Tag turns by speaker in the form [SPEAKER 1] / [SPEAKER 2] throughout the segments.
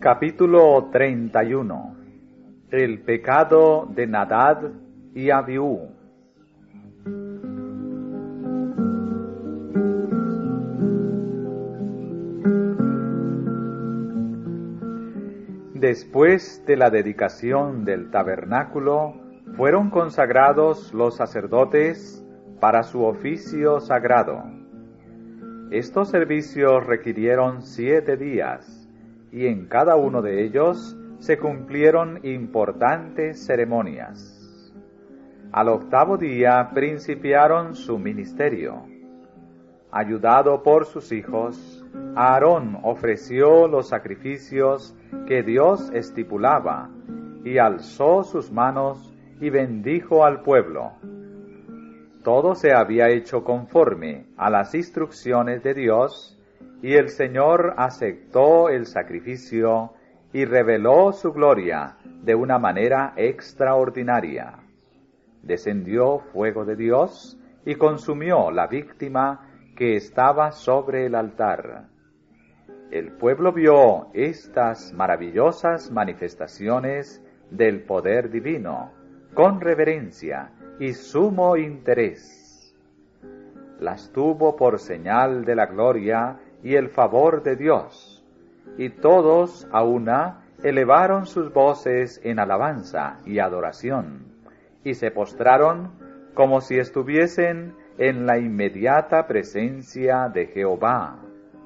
[SPEAKER 1] Capítulo 31. El pecado de Nadab y Abiú. Después de la dedicación del tabernáculo, fueron consagrados los sacerdotes para su oficio sagrado. Estos servicios requirieron 7 días, y en cada uno de ellos se cumplieron importantes ceremonias. Al 8º día principiaron su ministerio. Ayudado por sus hijos, Aarón ofreció los sacrificios que Dios estipulaba, y alzó sus manos y bendijo al pueblo. Todo se había hecho conforme a las instrucciones de Dios, y el Señor aceptó el sacrificio y reveló su gloria de una manera extraordinaria. Descendió fuego de Dios y consumió la víctima que estaba sobre el altar. El pueblo vio estas maravillosas manifestaciones del poder divino con reverencia y sumo interés. Las tuvo por señal de la gloria y el favor de Dios, y todos a una elevaron sus voces en alabanza y adoración, y se postraron como si estuviesen en la inmediata presencia de Jehová.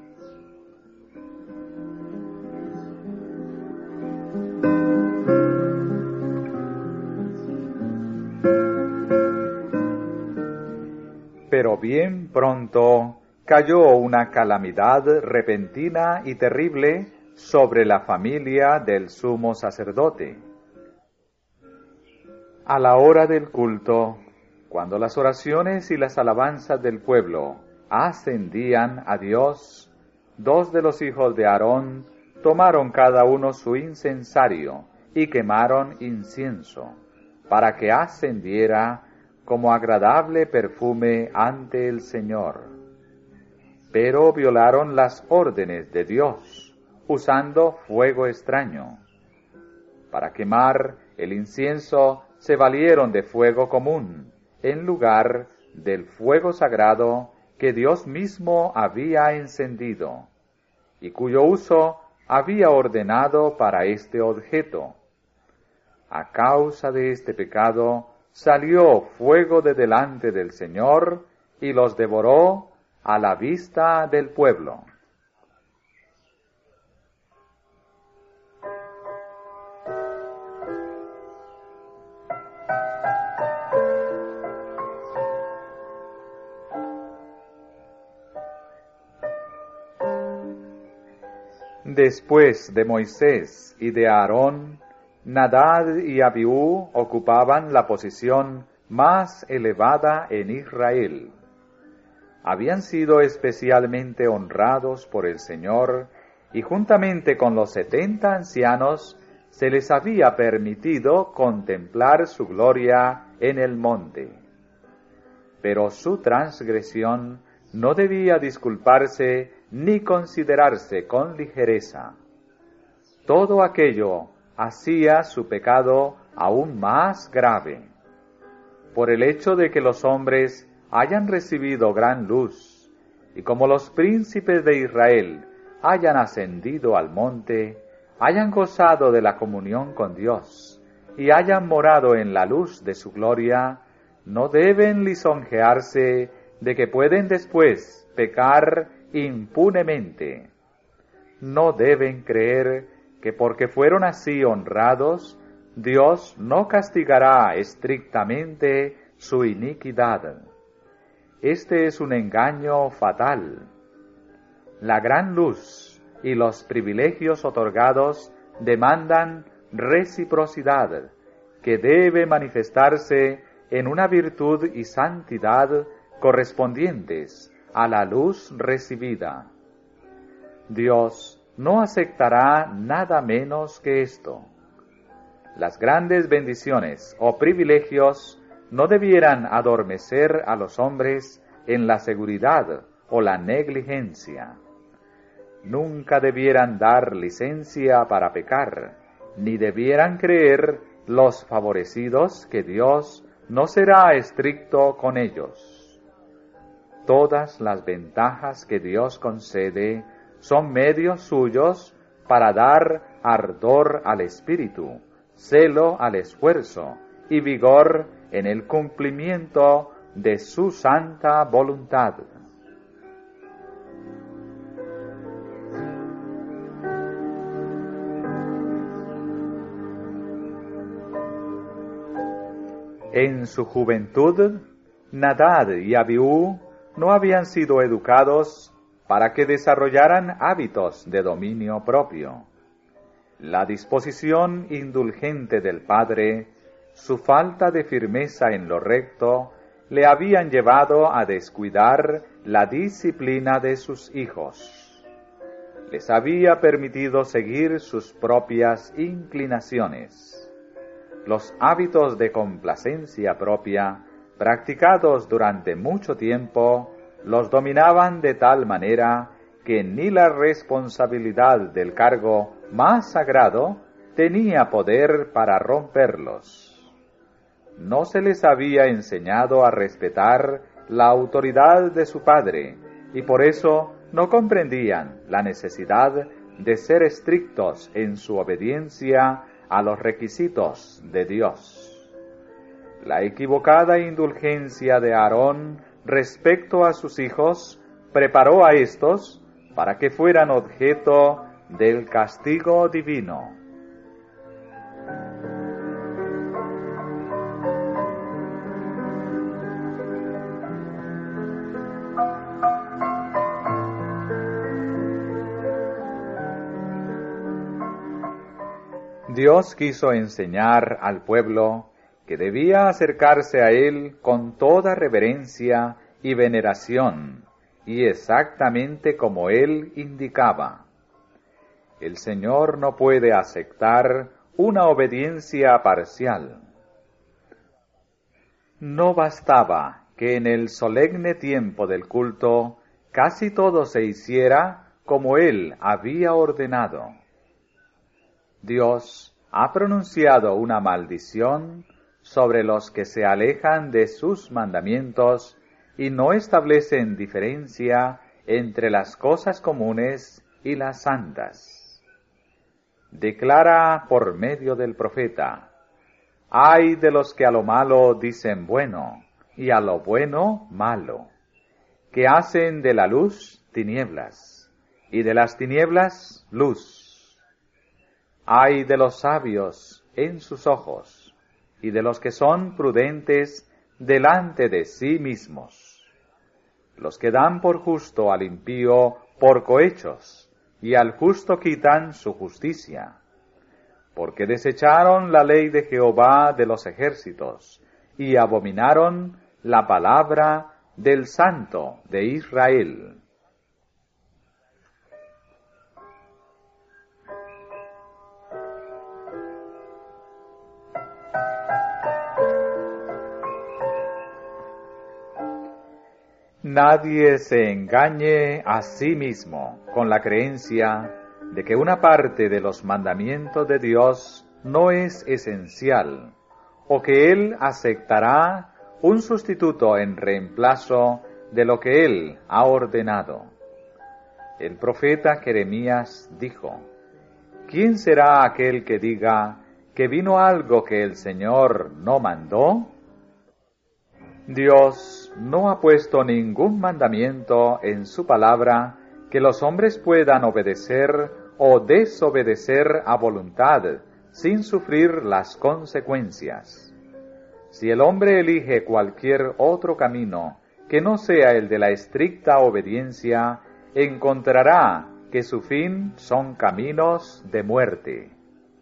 [SPEAKER 1] Pero bien pronto cayó una calamidad repentina y terrible sobre la familia del sumo sacerdote. A la hora del culto, cuando las oraciones y las alabanzas del pueblo ascendían a Dios, 2 de los hijos de Aarón tomaron cada uno su incensario y quemaron incienso, para que ascendiera como agradable perfume ante el Señor. Pero violaron las órdenes de Dios, usando fuego extraño. Para quemar el incienso se valieron de fuego común, en lugar del fuego sagrado que Dios mismo había encendido, y cuyo uso había ordenado para este objeto. A causa de este pecado, salió fuego de delante del Señor y los devoró a la vista del pueblo. Después de Moisés y de Aarón, Nadab y Abiú ocupaban la posición más elevada en Israel. Habían sido especialmente honrados por el Señor, y juntamente con los 70 ancianos se les había permitido contemplar su gloria en el monte. Pero su transgresión no debía disculparse ni considerarse con ligereza. Todo aquello hacía su pecado aún más grave. Por el hecho de que los hombres hayan recibido gran luz, y como los príncipes de Israel hayan ascendido al monte, hayan gozado de la comunión con Dios, y hayan morado en la luz de su gloria, no deben lisonjearse de que pueden después pecar impunemente. No deben creer que porque fueron así honrados, Dios no castigará estrictamente su iniquidad. Este es un engaño fatal. La gran luz y los privilegios otorgados demandan reciprocidad, que debe manifestarse en una virtud y santidad correspondientes a la luz recibida. Dios no aceptará nada menos que esto. Las grandes bendiciones o privilegios no debieran adormecer a los hombres en la seguridad o la negligencia. nunca debieran dar licencia para pecar, ni debieran creer los favorecidos que Dios no será estricto con ellos. Todas las ventajas que Dios concede son medios suyos para dar ardor al espíritu, celo al esfuerzo y vigor en el cumplimiento de su santa voluntad. En su juventud, Nadab y Abiú no habían sido educados para que desarrollaran hábitos de dominio propio. La disposición indulgente del padre, su falta de firmeza en lo recto, le habían llevado a descuidar la disciplina de sus hijos. Les había permitido seguir sus propias inclinaciones. Los hábitos de complacencia propia, practicados durante mucho tiempo, los dominaban de tal manera que ni la responsabilidad del cargo más sagrado tenía poder para romperlos. No se les había enseñado a respetar la autoridad de su padre, y por eso no comprendían la necesidad de ser estrictos en su obediencia a los requisitos de Dios. La equivocada indulgencia de Aarón respecto a sus hijos preparó a éstos para que fueran objeto del castigo divino. Dios quiso enseñar al pueblo que debía acercarse a Él con toda reverencia y veneración, y exactamente como Él indicaba. El Señor no puede aceptar una obediencia parcial. No bastaba que en el solemne tiempo del culto casi todo se hiciera como Él había ordenado. Dios ha pronunciado una maldición sobre los que se alejan de sus mandamientos y no establecen diferencia entre las cosas comunes y las santas. Declara por medio del profeta: ay de los que a lo malo dicen bueno, y a lo bueno malo, que hacen de la luz tinieblas, y de las tinieblas luz. Ay de los sabios en sus ojos, y de los que son prudentes delante de sí mismos, los que dan por justo al impío por cohechos, y al justo quitan su justicia, porque desecharon la ley de Jehová de los ejércitos, y abominaron la palabra del Santo de Israel. Nadie se engañe a sí mismo con la creencia de que una parte de los mandamientos de Dios no es esencial, o que Él aceptará un sustituto en reemplazo de lo que Él ha ordenado. El profeta Jeremías dijo: ¿quién será aquel que diga que vino algo que el Señor no mandó? Dios no ha puesto ningún mandamiento en su palabra que los hombres puedan obedecer o desobedecer a voluntad sin sufrir las consecuencias. Si el hombre elige cualquier otro camino que no sea el de la estricta obediencia, encontrará que su fin son caminos de muerte.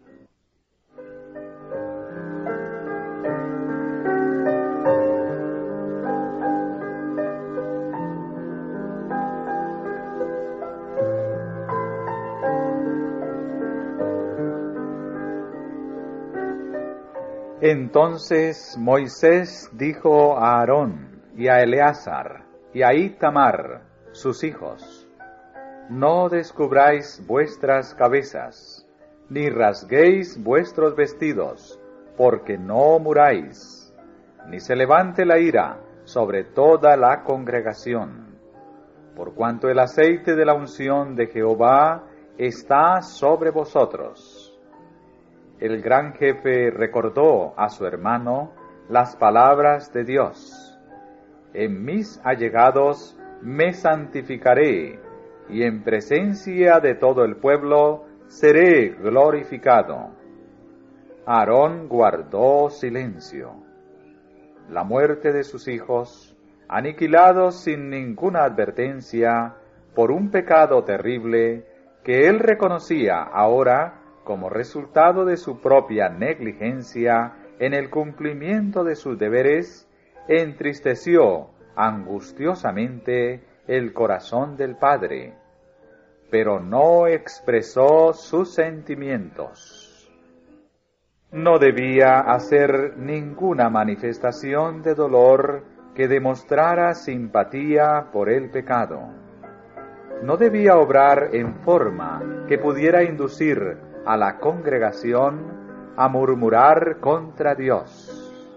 [SPEAKER 1] Entonces Moisés dijo a Aarón y a Eleazar y a Itamar, sus hijos: no descubráis vuestras cabezas, ni rasguéis vuestros vestidos, porque no muráis, ni se levante la ira sobre toda la congregación, por cuanto el aceite de la unción de Jehová está sobre vosotros. El gran jefe recordó a su hermano las palabras de Dios: en mis allegados me santificaré, y en presencia de todo el pueblo seré glorificado. Aarón guardó silencio. La muerte de sus hijos, aniquilados sin ninguna advertencia por un pecado terrible que él reconocía ahora como resultado de su propia negligencia en el cumplimiento de sus deberes, entristeció angustiosamente el corazón del padre, pero no expresó sus sentimientos. No debía hacer ninguna manifestación de dolor que demostrara simpatía por el pecado. No debía obrar en forma que pudiera inducir a la congregación a murmurar contra Dios.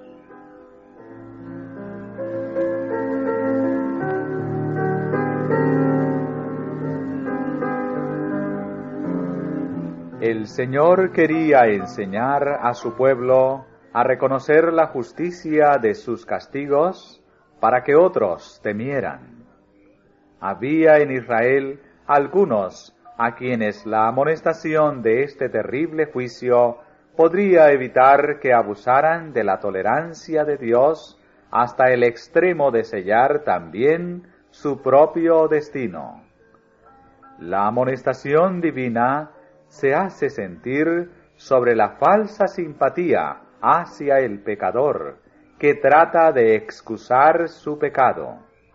[SPEAKER 1] El Señor quería enseñar a su pueblo a reconocer la justicia de sus castigos para que otros temieran. Había en Israel algunos a quienes la amonestación de este terrible juicio podría evitar que abusaran de la tolerancia de Dios hasta el extremo de sellar también su propio destino. La amonestación divina se hace sentir sobre la falsa simpatía hacia el pecador, que trata de excusar su pecado.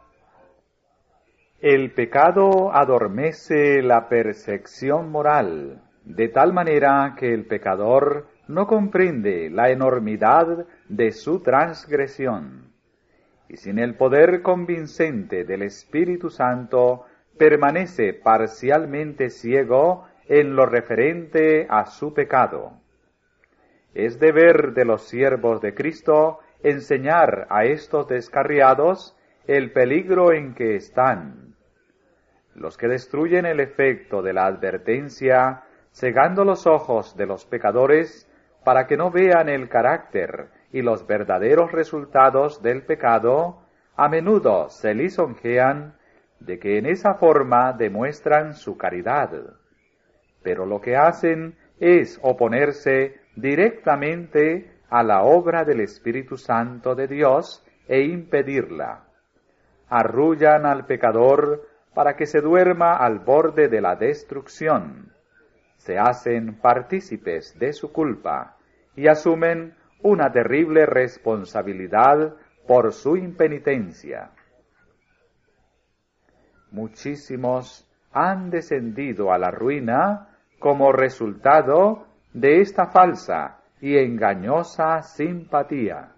[SPEAKER 1] El pecado adormece la percepción moral, de tal manera que el pecador no comprende la enormidad de su transgresión, y sin el poder convincente del Espíritu Santo permanece parcialmente ciego en lo referente a su pecado. Es deber de los siervos de Cristo enseñar a estos descarriados el peligro en que están. Los que destruyen el efecto de la advertencia, cegando los ojos de los pecadores para que no vean el carácter y los verdaderos resultados del pecado, a menudo se lisonjean de que en esa forma demuestran su caridad. Pero lo que hacen es oponerse directamente a la obra del Espíritu Santo de Dios e impedirla. Arrullan al pecador para que se duerma al borde de la destrucción. Se hacen partícipes de su culpa y asumen una terrible responsabilidad por su impenitencia. Muchísimos han descendido a la ruina como resultado de esta falsa y engañosa simpatía.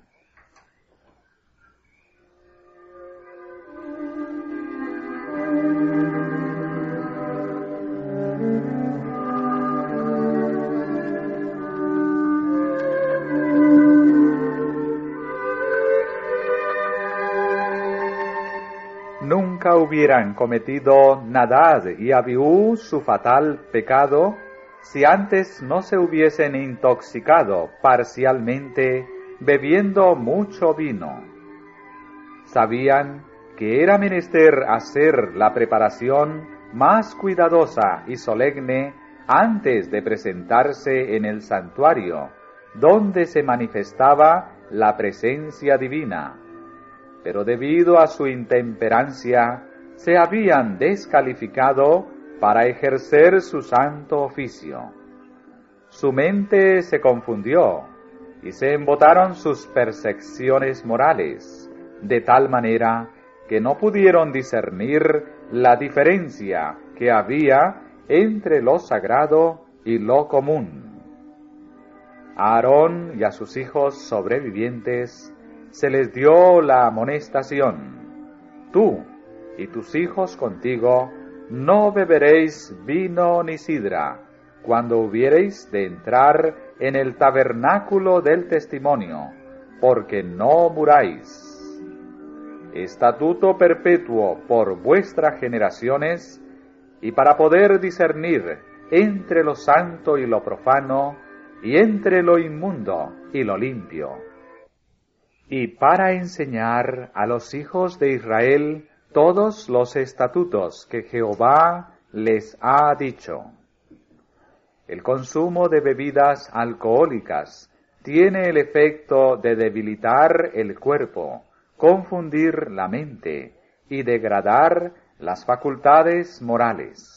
[SPEAKER 1] Nunca hubieran cometido Nadab y Abiú su fatal pecado si antes no se hubiesen intoxicado parcialmente bebiendo mucho vino. Sabían que era menester hacer la preparación más cuidadosa y solemne antes de presentarse en el santuario, donde se manifestaba la presencia divina. Pero debido a su intemperancia, se habían descalificado para ejercer su santo oficio. Su mente se confundió y se embotaron sus percepciones morales, de tal manera que no pudieron discernir la diferencia que había entre lo sagrado y lo común. A Aarón y a sus hijos sobrevivientes se les dio la amonestación: tú y tus hijos contigo no beberéis vino ni sidra, cuando hubiereis de entrar en el tabernáculo del testimonio, porque no muráis. Estatuto perpetuo por vuestras generaciones, y para poder discernir entre lo santo y lo profano, y entre lo inmundo y lo limpio, y para enseñar a los hijos de Israel todos los estatutos que Jehová les ha dicho. El consumo de bebidas alcohólicas tiene el efecto de debilitar el cuerpo, confundir la mente y degradar las facultades morales.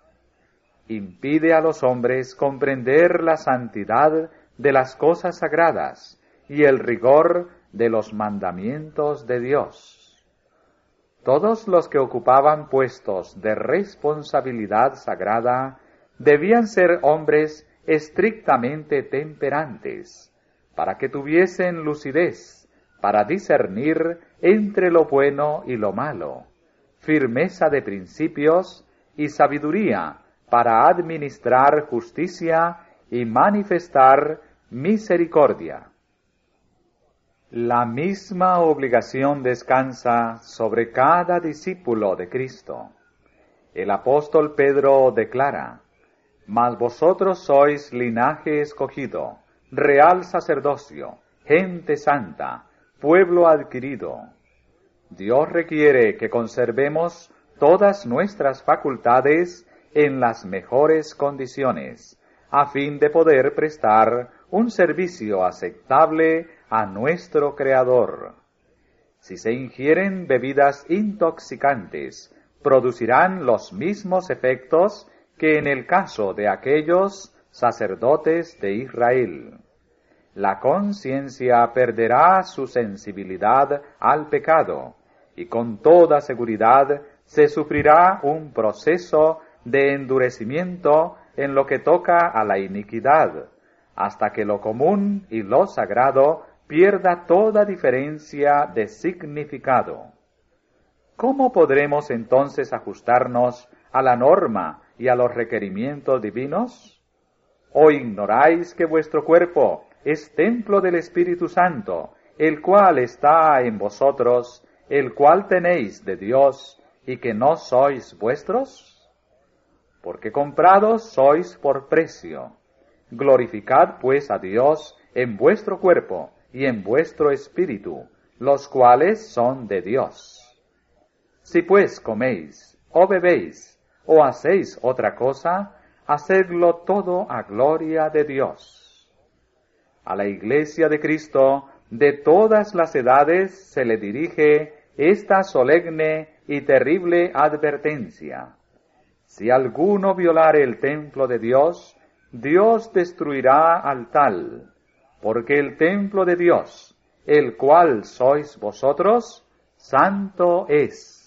[SPEAKER 1] Impide a los hombres comprender la santidad de las cosas sagradas y el rigor de los mandamientos de Dios. Todos los que ocupaban puestos de responsabilidad sagrada debían ser hombres estrictamente temperantes, para que tuviesen lucidez para discernir entre lo bueno y lo malo, firmeza de principios y sabiduría para administrar justicia y manifestar misericordia. La misma obligación descansa sobre cada discípulo de Cristo. El apóstol Pedro declara: Mas vosotros sois linaje escogido, real sacerdocio, gente santa, pueblo adquirido. Dios requiere que conservemos todas nuestras facultades en las mejores condiciones, a fin de poder prestar un servicio aceptable a nuestro Creador. Si se ingieren bebidas intoxicantes, producirán los mismos efectos que en el caso de aquellos sacerdotes de Israel. La conciencia perderá su sensibilidad al pecado, y con toda seguridad se sufrirá un proceso de endurecimiento en lo que toca a la iniquidad, hasta que lo común y lo sagrado pierda toda diferencia de significado. ¿Cómo podremos entonces ajustarnos a la norma y a los requerimientos divinos? ¿O ignoráis que vuestro cuerpo es templo del Espíritu Santo, el cual está en vosotros, el cual tenéis de Dios, y que no sois vuestros? Porque comprados sois por precio. Glorificad pues a Dios en vuestro cuerpo y en vuestro espíritu, los cuales son de Dios. Si pues coméis, o bebéis, o hacéis otra cosa, hacedlo todo a gloria de Dios. A la Iglesia de Cristo de todas las edades se le dirige esta solemne y terrible advertencia: si alguno violare el templo de Dios, Dios destruirá al tal, porque el templo de Dios, el cual sois vosotros, santo es.